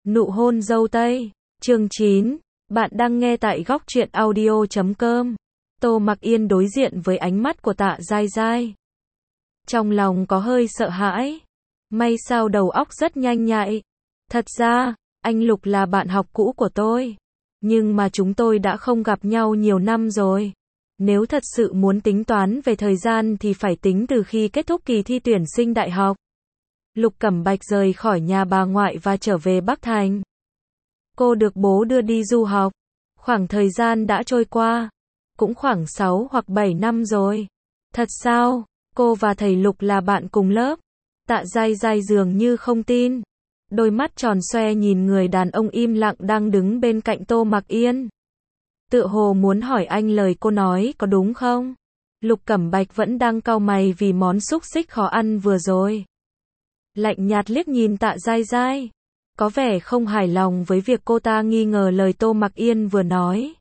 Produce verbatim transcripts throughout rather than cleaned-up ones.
Nụ hôn dâu tây, chương chín, bạn đang nghe tại góc truyện audio chấm com. Tô Mặc Yên đối diện với ánh mắt của Tạ Giai Giai. Trong lòng có hơi sợ hãi. May sao đầu óc rất nhanh nhạy. Thật ra, anh Lục là bạn học cũ của tôi. Nhưng mà chúng tôi đã không gặp nhau nhiều năm rồi. Nếu thật sự muốn tính toán về thời gian thì phải tính từ khi kết thúc kỳ thi tuyển sinh đại học. Lục Cẩm Bạch rời khỏi nhà bà ngoại và trở về Bắc Thành. Cô được bố đưa đi du học. Khoảng thời gian đã trôi qua, cũng khoảng sáu hoặc bảy năm rồi. Thật sao? Cô và thầy Lục là bạn cùng lớp? Tạ Giai Giai dường như không tin. Đôi mắt tròn xoe nhìn người đàn ông im lặng đang đứng bên cạnh Tô Mặc Yên. Tựa hồ muốn hỏi anh lời cô nói có đúng không? Lục Cẩm Bạch vẫn đang cau mày vì món xúc xích khó ăn vừa rồi. Lạnh nhạt liếc nhìn Tạ Giai Giai, có vẻ không hài lòng với việc cô ta nghi ngờ lời Tô Mặc Yên vừa nói.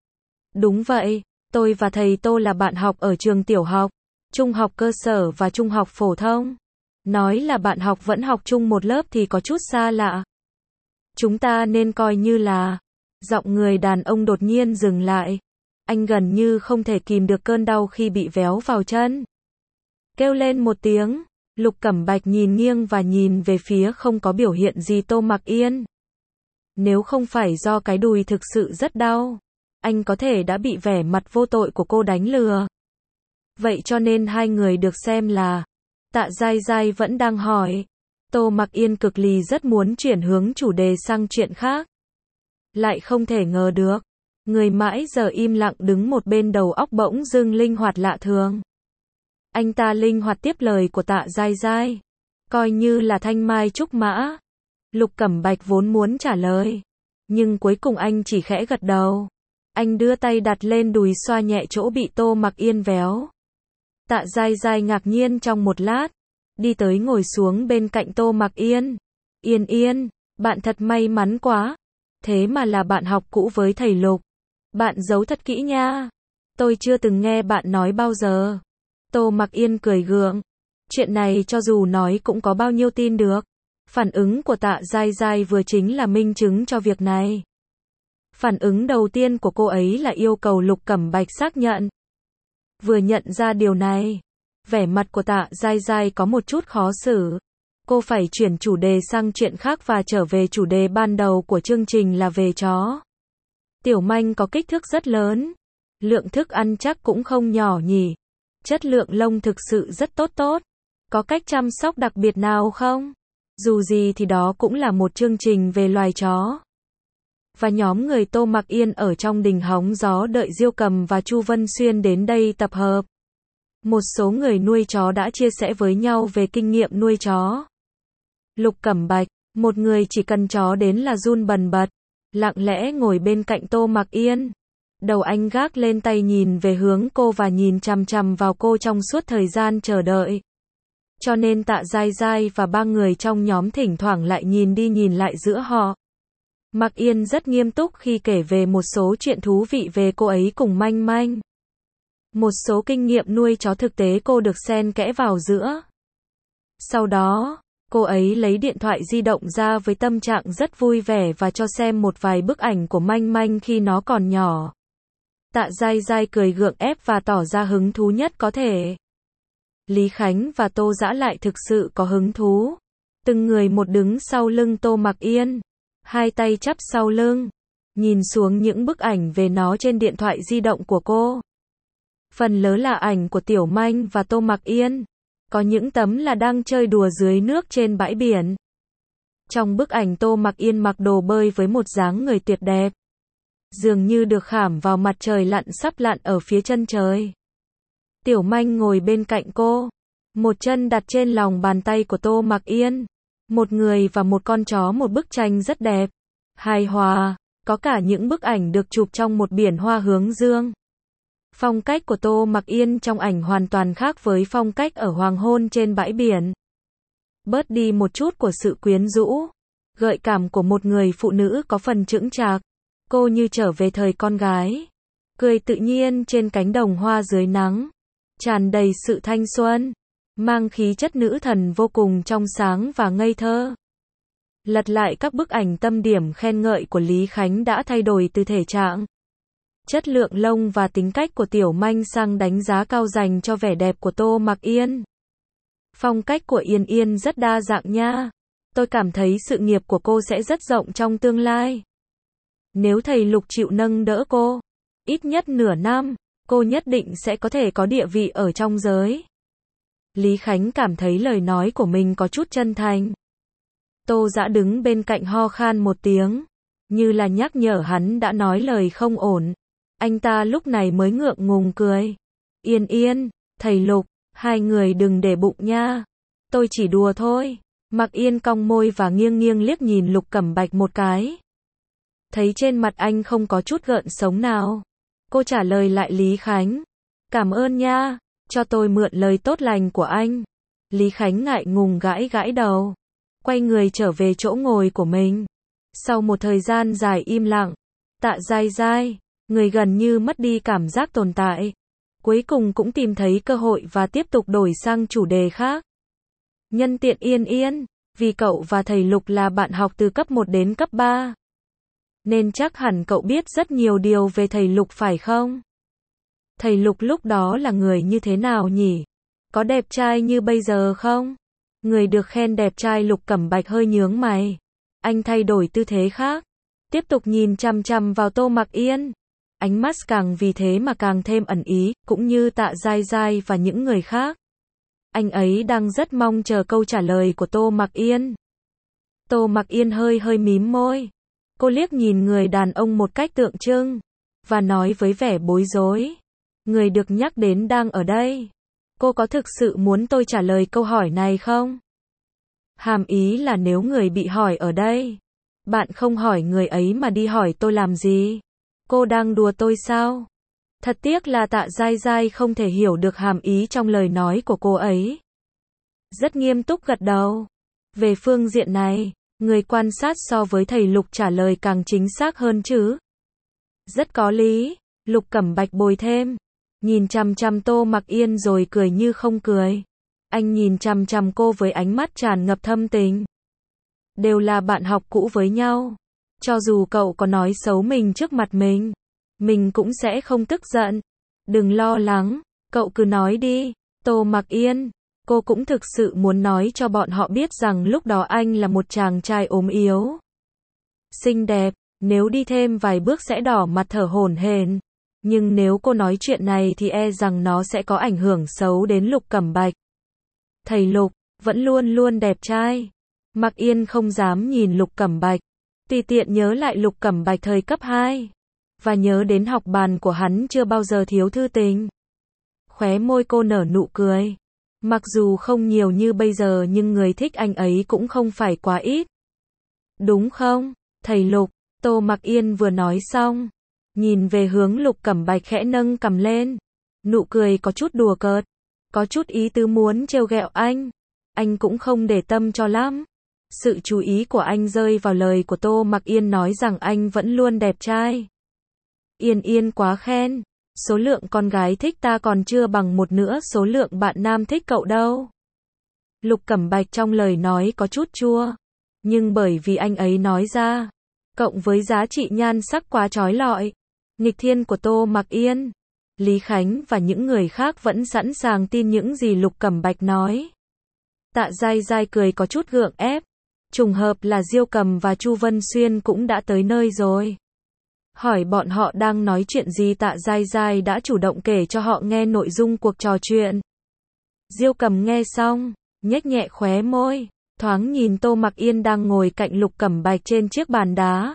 Đúng vậy, tôi và thầy Tô là bạn học ở trường tiểu học, trung học cơ sở và trung học phổ thông. Nói là bạn học vẫn học chung một lớp thì có chút xa lạ. Chúng ta nên coi như là... Giọng người đàn ông đột nhiên dừng lại. Anh gần như không thể kìm được cơn đau khi bị véo vào chân. Kêu lên một tiếng. Lục Cẩm Bạch nhìn nghiêng và nhìn về phía không có biểu hiện gì Tô Mặc Yên. Nếu không phải do cái đùi thực sự rất đau, anh có thể đã bị vẻ mặt vô tội của cô đánh lừa. Vậy cho nên hai người được xem là... Tạ Giai Giai vẫn đang hỏi. Tô Mặc Yên cực lì rất muốn chuyển hướng chủ đề sang chuyện khác. Lại không thể ngờ được. Người mãi giờ im lặng đứng một bên đầu óc bỗng dưng linh hoạt lạ thường. Anh ta linh hoạt tiếp lời của Tạ Giai Giai. Coi như là thanh mai trúc mã. Lục Cẩm Bạch vốn muốn trả lời. Nhưng cuối cùng anh chỉ khẽ gật đầu. Anh đưa tay đặt lên đùi xoa nhẹ chỗ bị Tô Mặc Yên véo. Tạ Giai Giai ngạc nhiên trong một lát. Đi tới ngồi xuống bên cạnh Tô Mặc Yên. Yên Yên, bạn thật may mắn quá. Thế mà là bạn học cũ với thầy Lục. Bạn giấu thật kỹ nha. Tôi chưa từng nghe bạn nói bao giờ. Tô Mặc Yên cười gượng. Chuyện này cho dù nói cũng có bao nhiêu tin được. Phản ứng của Tạ Giai Giai vừa chính là minh chứng cho việc này. Phản ứng đầu tiên của cô ấy là yêu cầu Lục Cẩm Bạch xác nhận. Vừa nhận ra điều này, vẻ mặt của Tạ Giai Giai có một chút khó xử. Cô phải chuyển chủ đề sang chuyện khác và trở về chủ đề ban đầu của chương trình là về chó. Tiểu manh có kích thước rất lớn. Lượng thức ăn chắc cũng không nhỏ nhỉ. Chất lượng lông thực sự rất tốt tốt. Có cách chăm sóc đặc biệt nào không? Dù gì thì đó cũng là một chương trình về loài chó. Và nhóm người Tô Mặc Yên ở trong đình hóng gió đợi Diêu Cầm và Chu Vân Xuyên đến đây tập hợp. Một số người nuôi chó đã chia sẻ với nhau về kinh nghiệm nuôi chó. Lục Cẩm Bạch, một người chỉ cần chó đến là run bần bật, lặng lẽ ngồi bên cạnh Tô Mặc Yên. Đầu anh gác lên tay nhìn về hướng cô và nhìn chằm chằm vào cô trong suốt thời gian chờ đợi. Cho nên Tạ Giai Giai và ba người trong nhóm thỉnh thoảng lại nhìn đi nhìn lại giữa họ. Mặc Yên rất nghiêm túc khi kể về một số chuyện thú vị về cô ấy cùng Manh Manh. Một số kinh nghiệm nuôi chó thực tế cô được xen kẽ vào giữa. Sau đó, cô ấy lấy điện thoại di động ra với tâm trạng rất vui vẻ và cho xem một vài bức ảnh của Manh Manh khi nó còn nhỏ. Tạ Giai Giai cười gượng ép và tỏ ra hứng thú nhất có thể. Lý Khánh và Tô Dã lại thực sự có hứng thú. Từng người một đứng sau lưng Tô Mặc Yên. Hai tay chắp sau lưng. Nhìn xuống những bức ảnh về nó trên điện thoại di động của cô. Phần lớn là ảnh của Tiểu Manh và Tô Mặc Yên. Có những tấm là đang chơi đùa dưới nước trên bãi biển. Trong bức ảnh Tô Mặc Yên mặc đồ bơi với một dáng người tuyệt đẹp. Dường như được khảm vào mặt trời lặn sắp lặn ở phía chân trời. Tiểu Manh ngồi bên cạnh cô. Một chân đặt trên lòng bàn tay của Tô Mặc Yên. Một người và một con chó, một bức tranh rất đẹp. Hài hòa, có cả những bức ảnh được chụp trong một biển hoa hướng dương. Phong cách của Tô Mặc Yên trong ảnh hoàn toàn khác với phong cách ở hoàng hôn trên bãi biển. Bớt đi một chút của sự quyến rũ, gợi cảm của một người phụ nữ có phần chững chạc. Cô như trở về thời con gái. Cười tự nhiên trên cánh đồng hoa dưới nắng. Tràn đầy sự thanh xuân. Mang khí chất nữ thần vô cùng trong sáng và ngây thơ. Lật lại các bức ảnh tâm điểm khen ngợi của Lý Khánh đã thay đổi từ thể trạng, chất lượng lông và tính cách của Tiểu Manh sang đánh giá cao dành cho vẻ đẹp của Tô Mặc Yên. Phong cách của Yên Yên rất đa dạng nha. Tôi cảm thấy sự nghiệp của cô sẽ rất rộng trong tương lai. Nếu thầy Lục chịu nâng đỡ cô, ít nhất nửa năm, cô nhất định sẽ có thể có địa vị ở trong giới. Lý Khánh cảm thấy lời nói của mình có chút chân thành. Tô Dã đứng bên cạnh ho khan một tiếng, như là nhắc nhở hắn đã nói lời không ổn. Anh ta lúc này mới ngượng ngùng cười. Yên Yên, thầy Lục, hai người đừng để bụng nha. Tôi chỉ đùa thôi. Mặc Yên cong môi và nghiêng nghiêng liếc nhìn Lục Cẩm Bạch một cái. Thấy trên mặt anh không có chút gợn sống nào. Cô trả lời lại Lý Khánh. Cảm ơn nha, cho tôi mượn lời tốt lành của anh. Lý Khánh ngại ngùng gãi gãi đầu. Quay người trở về chỗ ngồi của mình. Sau một thời gian dài im lặng, Tạ Giai Giai, người gần như mất đi cảm giác tồn tại, cuối cùng cũng tìm thấy cơ hội và tiếp tục đổi sang chủ đề khác. Nhân tiện Yên Yên, vì cậu và thầy Lục là bạn học từ cấp một đến cấp ba, nên chắc hẳn cậu biết rất nhiều điều về thầy Lục phải không? Thầy Lục lúc đó là người như thế nào nhỉ? Có đẹp trai như bây giờ không? Người được khen đẹp trai Lục Cẩm Bạch hơi nhướng mày. Anh thay đổi tư thế khác, tiếp tục nhìn chằm chằm vào Tô Mặc Yên. Ánh mắt càng vì thế mà càng thêm ẩn ý, cũng như Tạ Giai Giai và những người khác. Anh ấy đang rất mong chờ câu trả lời của Tô Mặc Yên. Tô Mặc Yên hơi hơi mím môi. Cô liếc nhìn người đàn ông một cách tượng trưng, và nói với vẻ bối rối. Người được nhắc đến đang ở đây. Cô có thực sự muốn tôi trả lời câu hỏi này không? Hàm ý là nếu người bị hỏi ở đây, bạn không hỏi người ấy mà đi hỏi tôi làm gì? Cô đang đùa tôi sao? Thật tiếc là Tạ Giai Giai không thể hiểu được hàm ý trong lời nói của cô ấy. Rất nghiêm túc gật đầu. Về phương diện này, người quan sát so với thầy Lục trả lời càng chính xác hơn chứ. Rất có lý, Lục Cẩm Bạch bồi thêm. Nhìn chằm chằm Tô Mặc Yên rồi cười như không cười. Anh nhìn chằm chằm cô với ánh mắt tràn ngập thâm tình. Đều là bạn học cũ với nhau. Cho dù cậu có nói xấu mình trước mặt mình, mình cũng sẽ không tức giận. Đừng lo lắng, cậu cứ nói đi. Tô Mặc Yên, cô cũng thực sự muốn nói cho bọn họ biết rằng lúc đó anh là một chàng trai ốm yếu, xinh đẹp, nếu đi thêm vài bước sẽ đỏ mặt thở hổn hển. Nhưng nếu cô nói chuyện này thì e rằng nó sẽ có ảnh hưởng xấu đến Lục Cẩm Bạch. Thầy Lục, vẫn luôn luôn đẹp trai. Mặc Yên không dám nhìn Lục Cẩm Bạch. Tùy tiện nhớ lại Lục Cẩm Bạch thời cấp hai. Và nhớ đến học bàn của hắn chưa bao giờ thiếu thư tình. Khóe môi cô nở nụ cười. Mặc dù không nhiều như bây giờ nhưng người thích anh ấy cũng không phải quá ít. Đúng không, thầy Lục? Tô Mặc Yên vừa nói xong, nhìn về hướng Lục Cẩm Bạch khẽ nâng cằm lên. Nụ cười có chút đùa cợt, có chút ý tứ muốn trêu ghẹo anh. Anh cũng không để tâm cho lắm. Sự chú ý của anh rơi vào lời của Tô Mặc Yên nói rằng anh vẫn luôn đẹp trai. Yên Yên quá khen. Số lượng con gái thích ta còn chưa bằng một nửa số lượng bạn nam thích cậu đâu. Lục Cẩm Bạch trong lời nói có chút chua. Nhưng bởi vì anh ấy nói ra, cộng với giá trị nhan sắc quá chói lọi, nghịch thiên của Tô Mặc Yên, Lý Khánh và những người khác vẫn sẵn sàng tin những gì Lục Cẩm Bạch nói. Tạ Giai Giai cười có chút gượng ép. Trùng hợp là Diêu Cầm và Chu Vân Xuyên cũng đã tới nơi rồi. Hỏi bọn họ đang nói chuyện gì, Tạ Giai Giai đã chủ động kể cho họ nghe nội dung cuộc trò chuyện. Diêu Cầm nghe xong, nhếch nhẹ khóe môi, thoáng nhìn Tô Mặc Yên đang ngồi cạnh Lục Cẩm Bạch trên chiếc bàn đá.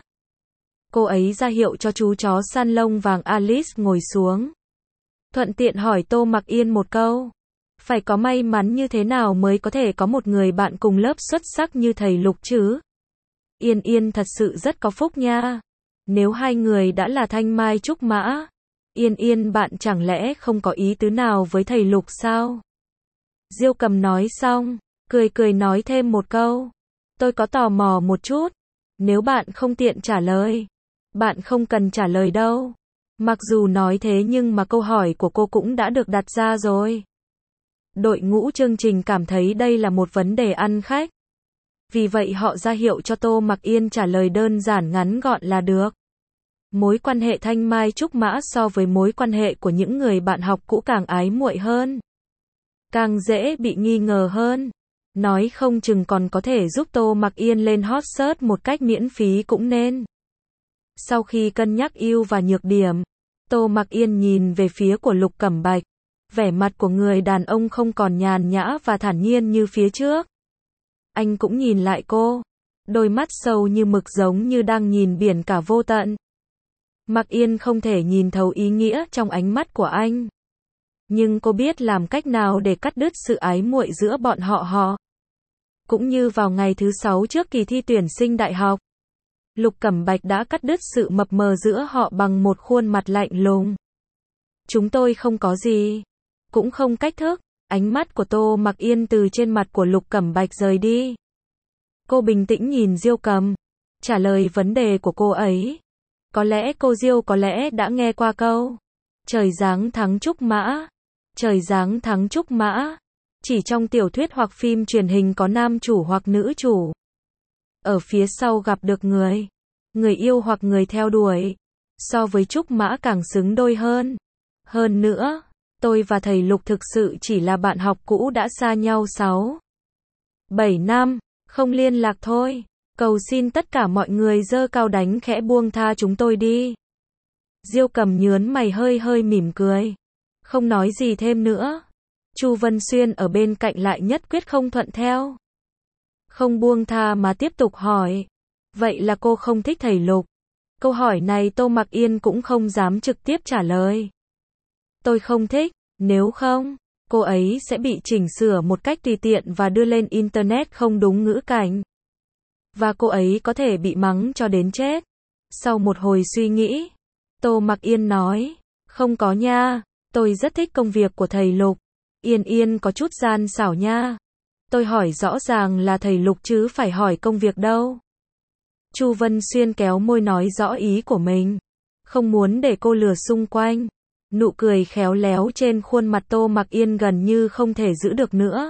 Cô ấy ra hiệu cho chú chó săn lông vàng Alice ngồi xuống. Thuận tiện hỏi Tô Mặc Yên một câu. Phải có may mắn như thế nào mới có thể có một người bạn cùng lớp xuất sắc như thầy Lục chứ? Yên Yên thật sự rất có phúc nha. Nếu hai người đã là thanh mai trúc mã, Yên Yên bạn chẳng lẽ không có ý tứ nào với thầy Lục sao? Diêu Cầm nói xong, cười cười nói thêm một câu. Tôi có tò mò một chút. Nếu bạn không tiện trả lời, bạn không cần trả lời đâu. Mặc dù nói thế nhưng mà câu hỏi của cô cũng đã được đặt ra rồi. Đội ngũ chương trình cảm thấy đây là một vấn đề ăn khách. Vì vậy họ ra hiệu cho Tô Mặc Yên trả lời đơn giản ngắn gọn là được. Mối quan hệ Thanh Mai Trúc Mã so với mối quan hệ của những người bạn học cũ càng ái muội hơn. Càng dễ bị nghi ngờ hơn. Nói không chừng còn có thể giúp Tô Mặc Yên lên hot search một cách miễn phí cũng nên. Sau khi cân nhắc ưu và nhược điểm, Tô Mặc Yên nhìn về phía của Lục Cẩm Bạch. Vẻ mặt của người đàn ông không còn nhàn nhã và thản nhiên như phía trước. Anh cũng nhìn lại cô. Đôi mắt sâu như mực giống như đang nhìn biển cả vô tận. Mặc Yên không thể nhìn thấu ý nghĩa trong ánh mắt của anh. Nhưng cô biết làm cách nào để cắt đứt sự ái muội giữa bọn họ họ. Cũng như vào ngày thứ sáu trước kỳ thi tuyển sinh đại học. Lục Cẩm Bạch đã cắt đứt sự mập mờ giữa họ bằng một khuôn mặt lạnh lùng. Chúng tôi không có gì. Cũng không cách thức. Ánh mắt của Tô Mặc Yên từ trên mặt của Lục Cẩm Bạch rời đi. Cô bình tĩnh nhìn Diêu Cầm. Trả lời vấn đề của cô ấy. Có lẽ cô Diêu có lẽ đã nghe qua câu. Trời giáng thắng Trúc Mã. Trời giáng thắng Trúc Mã. Chỉ trong tiểu thuyết hoặc phim truyền hình có nam chủ hoặc nữ chủ. Ở phía sau gặp được người. Người yêu hoặc người theo đuổi. So với Trúc Mã càng xứng đôi hơn. Hơn nữa, tôi và thầy Lục thực sự chỉ là bạn học cũ đã xa nhau sáu, bảy năm, không liên lạc thôi. Cầu xin tất cả mọi người giơ cao đánh khẽ buông tha chúng tôi đi. Diêu Cầm nhớn mày hơi hơi mỉm cười. Không nói gì thêm nữa. Chu Vân Xuyên ở bên cạnh lại nhất quyết không thuận theo. Không buông tha mà tiếp tục hỏi. Vậy là cô không thích thầy Lục? Câu hỏi này Tô Mặc Yên cũng không dám trực tiếp trả lời. Tôi không thích, nếu không, cô ấy sẽ bị chỉnh sửa một cách tùy tiện và đưa lên Internet không đúng ngữ cảnh. Và cô ấy có thể bị mắng cho đến chết. Sau một hồi suy nghĩ, Tô Mặc Yên nói, không có nha, tôi rất thích công việc của thầy Lục. Yên Yên có chút gian xảo nha. Tôi hỏi rõ ràng là thầy Lục chứ phải hỏi công việc đâu. Chu Vân Xuyên kéo môi nói rõ ý của mình. Không muốn để cô lừa xung quanh. Nụ cười khéo léo trên khuôn mặt Tô Mặc Yên gần như không thể giữ được nữa.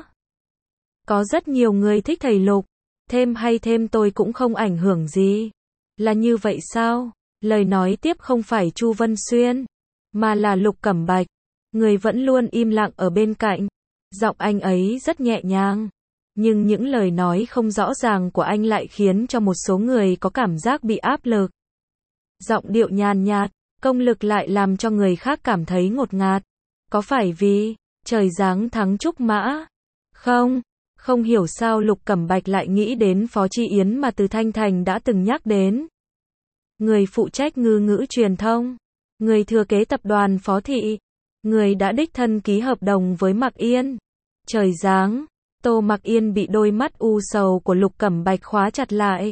Có rất nhiều người thích thầy Lục. Thêm hay thêm tôi cũng không ảnh hưởng gì. Là như vậy sao? Lời nói tiếp không phải Chu Vân Xuyên, mà là Lục Cẩm Bạch. Người vẫn luôn im lặng ở bên cạnh. Giọng anh ấy rất nhẹ nhàng. Nhưng những lời nói không rõ ràng của anh lại khiến cho một số người có cảm giác bị áp lực. Giọng điệu nhàn nhạt, công lực lại làm cho người khác cảm thấy ngột ngạt. Có phải vì trời giáng thắng Trúc Mã? Không, không hiểu sao Lục Cẩm Bạch lại nghĩ đến Phó Chi Yến mà Từ Thanh Thành đã từng nhắc đến. Người phụ trách ngư ngữ truyền thông, người thừa kế tập đoàn Phó Thị, người đã đích thân ký hợp đồng với Mặc Yên. Trời giáng, Tô Mặc Yên bị đôi mắt u sầu của Lục Cẩm Bạch khóa chặt lại.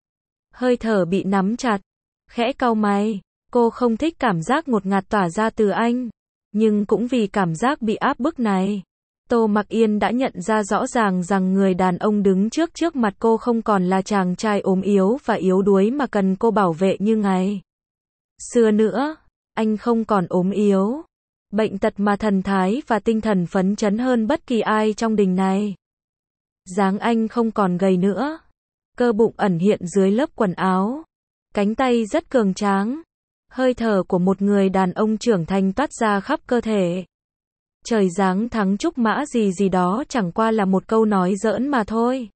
Hơi thở bị nắm chặt, khẽ cau mày, cô không thích cảm giác ngột ngạt tỏa ra từ anh, nhưng cũng vì cảm giác bị áp bức này. Tô Mặc Yên đã nhận ra rõ ràng rằng người đàn ông đứng trước trước mặt cô không còn là chàng trai ốm yếu và yếu đuối mà cần cô bảo vệ như ngày xưa nữa. Anh không còn ốm yếu, bệnh tật mà thần thái và tinh thần phấn chấn hơn bất kỳ ai trong đình này. Dáng anh không còn gầy nữa, cơ bụng ẩn hiện dưới lớp quần áo, cánh tay rất cường tráng, hơi thở của một người đàn ông trưởng thành toát ra khắp cơ thể. Trời giáng thắng Trúc Mã gì gì đó chẳng qua là một câu nói giỡn mà thôi.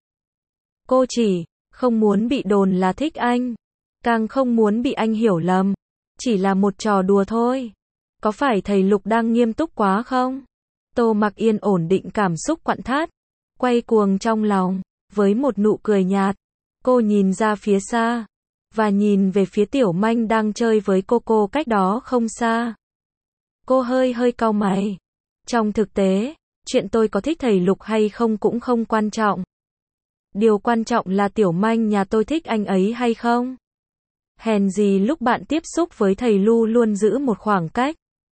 Cô chỉ không muốn bị đồn là thích anh, càng không muốn bị anh hiểu lầm. Chỉ là một trò đùa thôi. Có phải thầy Lục đang nghiêm túc quá không? Tô Mặc Yên ổn định cảm xúc quặn thắt, quay cuồng trong lòng, với một nụ cười nhạt. Cô nhìn ra phía xa, và nhìn về phía Tiểu Manh đang chơi với cô cô cách đó không xa. Cô hơi hơi cau mày. Trong thực tế, chuyện tôi có thích thầy Lục hay không cũng không quan trọng. Điều quan trọng là Tiểu Manh nhà tôi thích anh ấy hay không. Hèn gì lúc bạn tiếp xúc với thầy Lu luôn giữ một khoảng cách.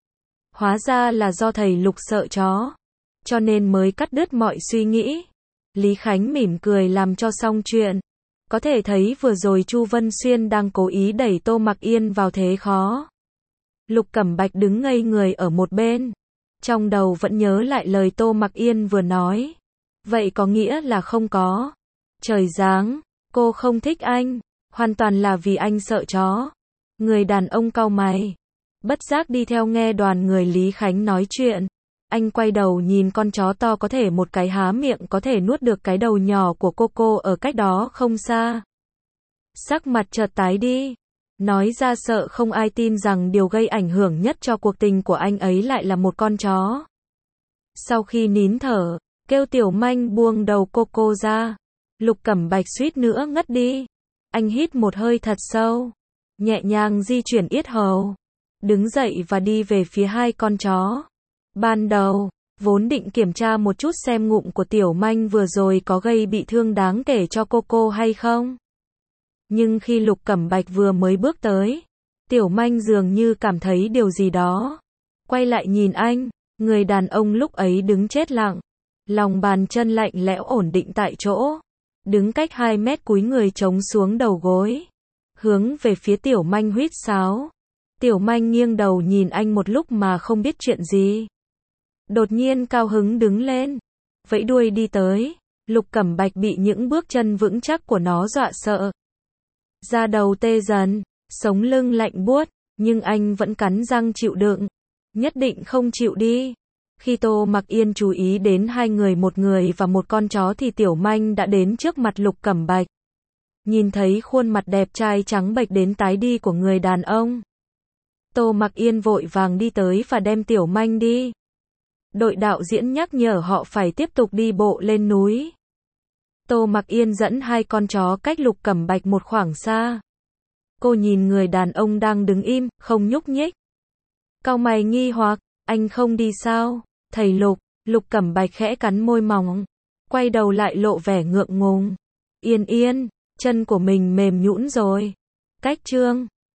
Hóa ra là do thầy Lục sợ chó, cho nên mới cắt đứt mọi suy nghĩ. Lý Khánh mỉm cười làm cho xong chuyện. Có thể thấy vừa rồi Chu Vân Xuyên đang cố ý đẩy Tô Mặc Yên vào thế khó. Lục Cẩm Bạch đứng ngây người ở một bên. Trong đầu vẫn nhớ lại lời Tô Mặc Yên vừa nói. Vậy có nghĩa là không có. Trời giáng, cô không thích anh, hoàn toàn là vì anh sợ chó. Người đàn ông cau mày, bất giác đi theo nghe đoàn người Lý Khánh nói chuyện. Anh quay đầu nhìn con chó to có thể một cái há miệng có thể nuốt được cái đầu nhỏ của Coco ở cách đó không xa. Sắc mặt chợt tái đi, nói ra sợ không ai tin rằng điều gây ảnh hưởng nhất cho cuộc tình của anh ấy lại là một con chó. Sau khi nín thở, kêu Tiểu Manh buông đầu Coco ra, Lục Cẩm Bạch suýt nữa ngất đi. Anh hít một hơi thật sâu, nhẹ nhàng di chuyển yết hầu, đứng dậy và đi về phía hai con chó. Ban đầu, vốn định kiểm tra một chút xem ngụm của Tiểu Manh vừa rồi có gây bị thương đáng kể cho Coco hay không. Nhưng khi Lục Cẩm Bạch vừa mới bước tới, Tiểu Manh dường như cảm thấy điều gì đó. Quay lại nhìn anh, người đàn ông lúc ấy đứng chết lặng, lòng bàn chân lạnh lẽo ổn định tại chỗ, đứng cách hai mét cúi người chống xuống đầu gối, hướng về phía Tiểu Manh huýt sáo. Tiểu Manh nghiêng đầu nhìn anh một lúc mà không biết chuyện gì. Đột nhiên cao hứng đứng lên, vẫy đuôi đi tới. Lục Cẩm Bạch bị những bước chân vững chắc của nó dọa sợ. Da đầu tê dần, sống lưng lạnh buốt, nhưng anh vẫn cắn răng chịu đựng. Nhất định không chịu đi. Khi Tô Mặc Yên chú ý đến hai người, một người và một con chó, thì Tiểu Manh đã đến trước mặt Lục Cẩm Bạch. Nhìn thấy khuôn mặt đẹp trai trắng bệch đến tái đi của người đàn ông, Tô Mặc Yên vội vàng đi tới và đem Tiểu Manh đi. Đội đạo diễn nhắc nhở họ phải tiếp tục đi bộ lên núi. Tô Mặc Yên dẫn hai con chó cách Lục Cẩm Bạch một khoảng xa. Cô nhìn người đàn ông đang đứng im, không nhúc nhích. Cau mày nghi hoặc, anh không đi sao? Thầy Lục, Lục Cẩm Bạch khẽ cắn môi mỏng, quay đầu lại lộ vẻ ngượng ngùng. Yên Yên, chân của mình mềm nhũn rồi. Cách chương